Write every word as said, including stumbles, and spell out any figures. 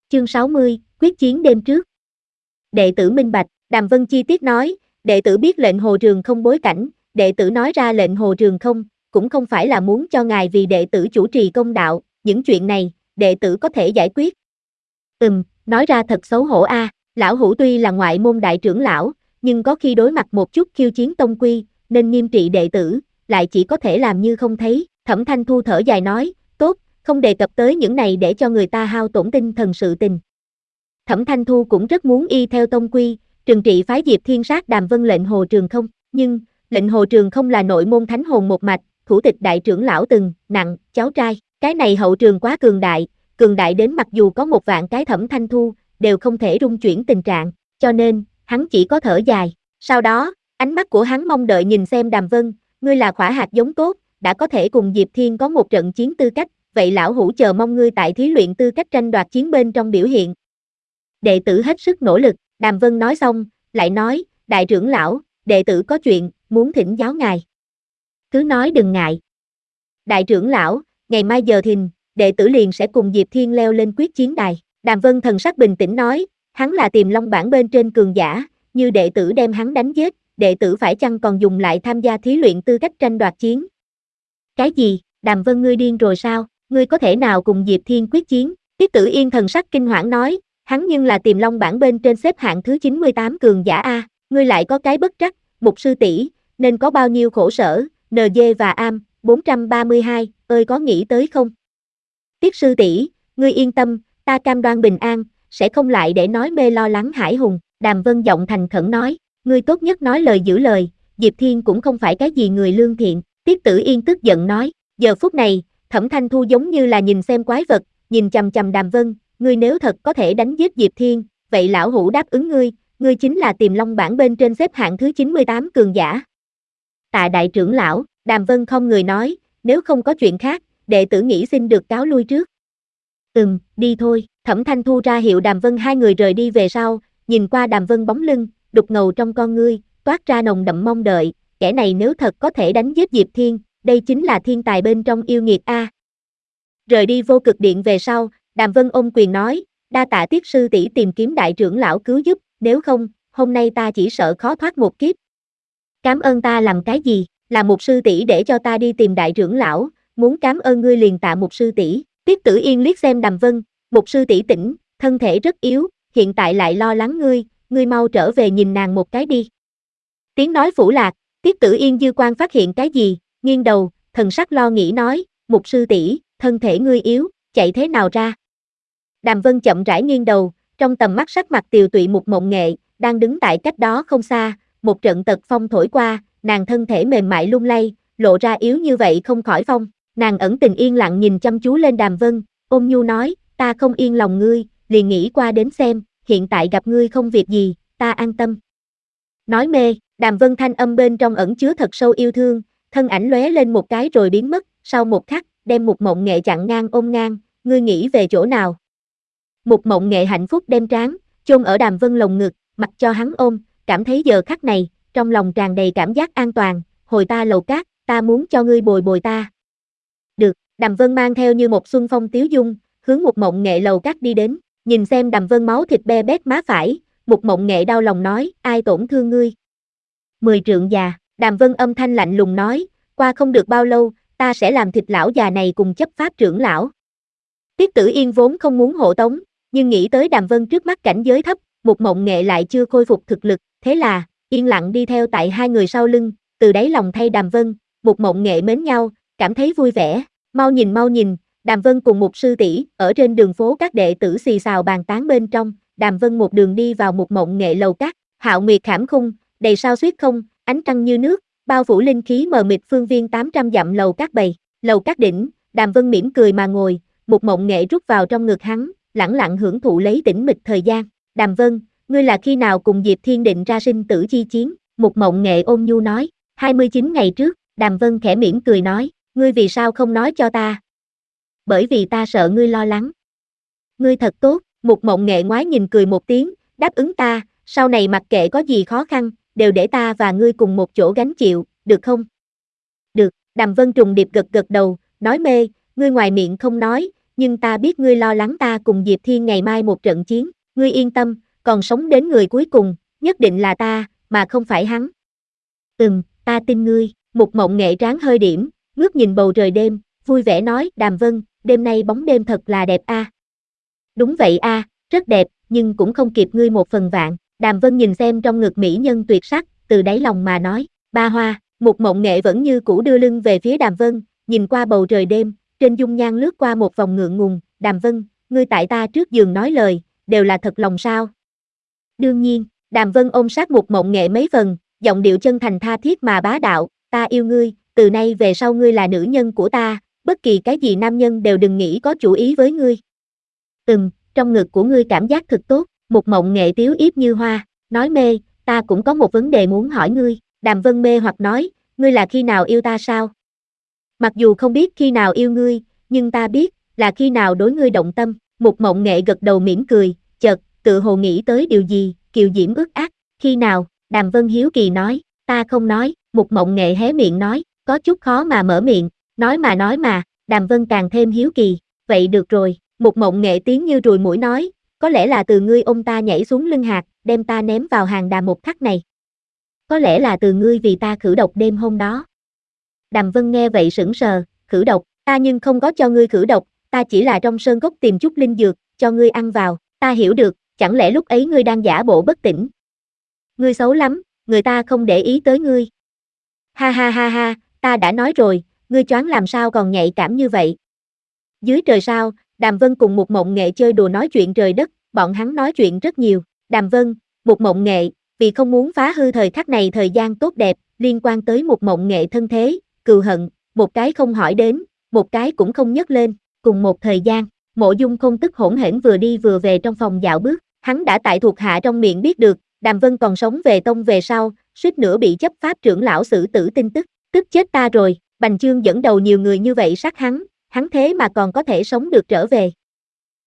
Chương sáu mươi, quyết chiến đêm trước. Đệ tử minh bạch, Đàm Vân chi tiết nói, đệ tử biết lệnh Hồ Trường Không bối cảnh, đệ tử nói ra lệnh Hồ Trường Không, cũng không phải là muốn cho ngài vì đệ tử chủ trì công đạo, những chuyện này, đệ tử có thể giải quyết. Ừm, nói ra thật xấu hổ a, lão hủ tuy là ngoại môn đại trưởng lão, nhưng có khi đối mặt một chút khiêu chiến tông quy, nên nghiêm trị đệ tử, lại chỉ có thể làm như không thấy. Thẩm Thanh Thu thở dài nói, tốt, không đề cập tới những này để cho người ta hao tổn tinh thần sự tình. Thẩm Thanh Thu cũng rất muốn y theo tông quy, trừng trị phái Diệp Thiên sát Đàm Vân lệnh Hồ Trường Không, nhưng, lệnh Hồ Trường Không là nội môn thánh hồn một mạch, thủ tịch đại trưởng lão từng, nặng, cháu trai, cái này hậu trường quá cường đại, cường đại đến mặc dù có một vạn cái Thẩm Thanh Thu, đều không thể rung chuyển tình trạng, cho nên, hắn chỉ có thở dài. Sau đó, ánh mắt của hắn mong đợi nhìn xem Đàm Vân, ngươi là khỏa hạt giống tốt, đã có thể cùng Diệp Thiên có một trận chiến tư cách, vậy lão hủ chờ mong ngươi tại thí luyện tư cách tranh đoạt chiến bên trong biểu hiện. Đệ tử hết sức nỗ lực, Đàm Vân nói xong, lại nói, đại trưởng lão, đệ tử có chuyện, muốn thỉnh giáo ngài. Cứ nói đừng ngại. Đại trưởng lão, ngày mai giờ thìn, đệ tử liền sẽ cùng Diệp Thiên leo lên quyết chiến đài. Đàm Vân thần sắc bình tĩnh nói, hắn là Tiềm Long bảng bên trên cường giả, như đệ tử đem hắn đánh giết, đệ tử phải chăng còn dùng lại tham gia thí luyện tư cách tranh đoạt chiến? Cái gì, Đàm Vân ngươi điên rồi sao, ngươi có thể nào cùng Diệp Thiên quyết chiến? Tiết Tử Yên thần sắc kinh hoảng nói, hắn nhưng là Tiềm Long bảng bên trên xếp hạng thứ chín mươi tám cường giả a, ngươi lại có cái bất trắc, Mục sư tỷ, nên có bao nhiêu khổ sở, en giê và am, bốn trăm ba mươi hai, ơi có nghĩ tới không? Tiết sư tỷ, ngươi yên tâm, ta cam đoan bình an, sẽ không lại để nói mê lo lắng hải hùng. Đàm Vân giọng thành khẩn nói, ngươi tốt nhất nói lời giữ lời, Diệp Thiên cũng không phải cái gì người lương thiện. Tiết Tử Yên tức giận nói, giờ phút này, Thẩm Thanh Thu giống như là nhìn xem quái vật, nhìn chằm chằm Đàm Vân, ngươi nếu thật có thể đánh giết Diệp Thiên, vậy lão hủ đáp ứng ngươi, ngươi chính là Tiềm Long bảng bên trên xếp hạng thứ chín mươi tám cường giả. Tạ đại trưởng lão, Đàm Vân không người nói, nếu không có chuyện khác, đệ tử nghĩ xin được cáo lui trước. Ừm, đi thôi. Thẩm Thanh Thu ra hiệu Đàm Vân hai người rời đi về sau, nhìn qua Đàm Vân bóng lưng, đục ngầu trong con ngươi, toát ra nồng đậm mong đợi, kẻ này nếu thật có thể đánh giết Diệp Thiên, đây chính là thiên tài bên trong yêu nghiệt a. Rời đi Vô Cực Điện về sau, Đàm Vân ôm quyền nói, đa tạ Tiết sư tỷ tìm kiếm đại trưởng lão cứu giúp, nếu không, hôm nay ta chỉ sợ khó thoát một kiếp. Cảm ơn ta làm cái gì, là Mục sư tỷ để cho ta đi tìm đại trưởng lão, muốn cảm ơn ngươi liền tạ Mục sư tỷ. Tiết Tử Yên liếc xem Đàm Vân, Mục sư tỷ tỉnh, thân thể rất yếu, hiện tại lại lo lắng ngươi, ngươi mau trở về nhìn nàng một cái đi. Tiếng nói phủ lạc, Tiết Tử Yên dư quan phát hiện cái gì, nghiêng đầu, thần sắc lo nghĩ nói, Mục sư tỷ, thân thể ngươi yếu, chạy thế nào ra? Đàm Vân chậm rãi nghiêng đầu, trong tầm mắt sắc mặt tiều tụy Mục Mộng Nghệ, đang đứng tại cách đó không xa, một trận tật phong thổi qua, nàng thân thể mềm mại lung lay, lộ ra yếu như vậy không khỏi phong, nàng ẩn tình yên lặng nhìn chăm chú lên Đàm Vân, ôn nhu nói, ta không yên lòng ngươi, liền nghĩ qua đến xem, hiện tại gặp ngươi không việc gì, ta an tâm. Nói mê, Đàm Vân thanh âm bên trong ẩn chứa thật sâu yêu thương, thân ảnh lóe lên một cái rồi biến mất, sau một khắc, đem Mục Mộng Nghệ chặn ngang ôm ngang, ngươi nghĩ về chỗ nào? Mục Mộng Nghệ hạnh phúc đem trán, chôn ở Đàm Vân lồng ngực, mặc cho hắn ôm, cảm thấy giờ khắc này, trong lòng tràn đầy cảm giác an toàn, hồi ta lầu cát, ta muốn cho ngươi bồi bồi ta. Được, Đàm Vân mang theo như một xuân phong tiếu dung, hướng Mục Mộng Nghệ lầu cát đi đến, nhìn xem Đàm Vân máu thịt be bét má phải, Mục Mộng Nghệ đau lòng nói, ai tổn thương ngươi? Mười trượng già, Đàm Vân âm thanh lạnh lùng nói, qua không được bao lâu, ta sẽ làm thịt lão già này cùng chấp pháp trưởng lão. Tiết Tử Yên vốn không muốn hộ tống, nhưng nghĩ tới Đàm Vân trước mắt cảnh giới thấp, Mục Mộng Nghệ lại chưa khôi phục thực lực, thế là, yên lặng đi theo tại hai người sau lưng, từ đáy lòng thay Đàm Vân, Mục Mộng Nghệ mến nhau, cảm thấy vui vẻ, mau nhìn mau nhìn, Đàm Vân cùng Mục sư tỷ ở trên đường phố các đệ tử xì xào bàn tán bên trong, Đàm Vân một đường đi vào Mục Mộng Nghệ lầu cát, hạo nguyệt khảm khung, đầy sao xuyết không, ánh trăng như nước, bao phủ linh khí mờ mịt phương viên tám trăm dặm lầu cát bầy, lầu cát đỉnh, Đàm Vân mỉm cười mà ngồi, Mục Mộng Nghệ rút vào trong ngực hắn, lẳng lặng hưởng thụ lấy tĩnh mịch thời gian. Đàm Vân, ngươi là khi nào cùng Diệp Thiên định ra sinh tử chi chiến? Mục Mộng Nghệ ôn nhu nói, hai mươi chín ngày trước, Đàm Vân khẽ mỉm cười nói, ngươi vì sao không nói cho ta? Bởi vì ta sợ ngươi lo lắng. Ngươi thật tốt, Mục Mộng Nghệ ngoái nhìn cười một tiếng, đáp ứng ta, sau này mặc kệ có gì khó khăn, đều để ta và ngươi cùng một chỗ gánh chịu, được không? Được, Đàm Vân trùng điệp gật gật đầu, nói mê, ngươi ngoài miệng không nói, nhưng ta biết ngươi lo lắng ta cùng Diệp Thiên ngày mai một trận chiến, ngươi yên tâm, còn sống đến người cuối cùng, nhất định là ta, mà không phải hắn. Ừm, ta tin ngươi, Mục Mộng Nghệ trán hơi điểm, ngước nhìn bầu trời đêm, vui vẻ nói, Đàm Vân, đêm nay bóng đêm thật là đẹp a. À. Đúng vậy a, à, rất đẹp, nhưng cũng không kịp ngươi một phần vạn. Đàm Vân nhìn xem trong ngực mỹ nhân tuyệt sắc, từ đáy lòng mà nói, ba hoa. Mục Mộng Nghệ vẫn như cũ đưa lưng về phía Đàm Vân, nhìn qua bầu trời đêm, trên dung nhan lướt qua một vòng ngượng ngùng, Đàm Vân, ngươi tại ta trước giường nói lời, đều là thật lòng sao? Đương nhiên, Đàm Vân ôm sát Mục Mộng Nghệ mấy phần, giọng điệu chân thành tha thiết mà bá đạo, ta yêu ngươi, từ nay về sau ngươi là nữ nhân của ta, bất kỳ cái gì nam nhân đều đừng nghĩ có chủ ý với ngươi. Ừm, trong ngực của ngươi cảm giác thực tốt, Mục Mộng Nghệ tiếu yếp như hoa, nói mê, ta cũng có một vấn đề muốn hỏi ngươi, Đàm Vân mê hoặc nói, ngươi là khi nào yêu ta sao? Mặc dù không biết khi nào yêu ngươi, nhưng ta biết, là khi nào đối ngươi động tâm, Mục Mộng Nghệ gật đầu mỉm cười, chợt, tự hồ nghĩ tới điều gì, kiều diễm ướt át, khi nào, Đàm Vân hiếu kỳ nói, ta không nói, Mục Mộng Nghệ hé miệng nói, có chút khó mà mở miệng, nói mà nói mà, Đàm Vân càng thêm hiếu kỳ, vậy được rồi, Mục Mộng Nghệ tiếng như ruồi muỗi nói, có lẽ là từ ngươi ôm ta nhảy xuống lưng hạt, đem ta ném vào hàng đà một khắc này. Có lẽ là từ ngươi vì ta khử độc đêm hôm đó. Đàm Vân nghe vậy sững sờ, khử độc, ta nhưng không có cho ngươi khử độc, ta chỉ là trong sơn cốc tìm chút linh dược, cho ngươi ăn vào, ta hiểu được, chẳng lẽ lúc ấy ngươi đang giả bộ bất tỉnh. Ngươi xấu lắm, người ta không để ý tới ngươi. Ha ha ha ha, ta đã nói rồi, ngươi choáng làm sao còn nhạy cảm như vậy. Dưới trời sao, Đàm Vân cùng Mục Mộng Nghệ chơi đùa nói chuyện trời đất, bọn hắn nói chuyện rất nhiều, Đàm Vân, Mục Mộng Nghệ, vì không muốn phá hư thời khắc này thời gian tốt đẹp, liên quan tới Mục Mộng Nghệ thân thế, cừu hận, một cái không hỏi đến, một cái cũng không nhấc lên, cùng một thời gian, Mộ Dung Khôn tức hỗn hển vừa đi vừa về trong phòng dạo bước, hắn đã tại thuộc hạ trong miệng biết được, Đàm Vân còn sống về tông về sau, suýt nữa bị chấp pháp trưởng lão xử tử tin tức, tức chết ta rồi, Bành Chương dẫn đầu nhiều người như vậy sát hắn, hắn thế mà còn có thể sống được trở về.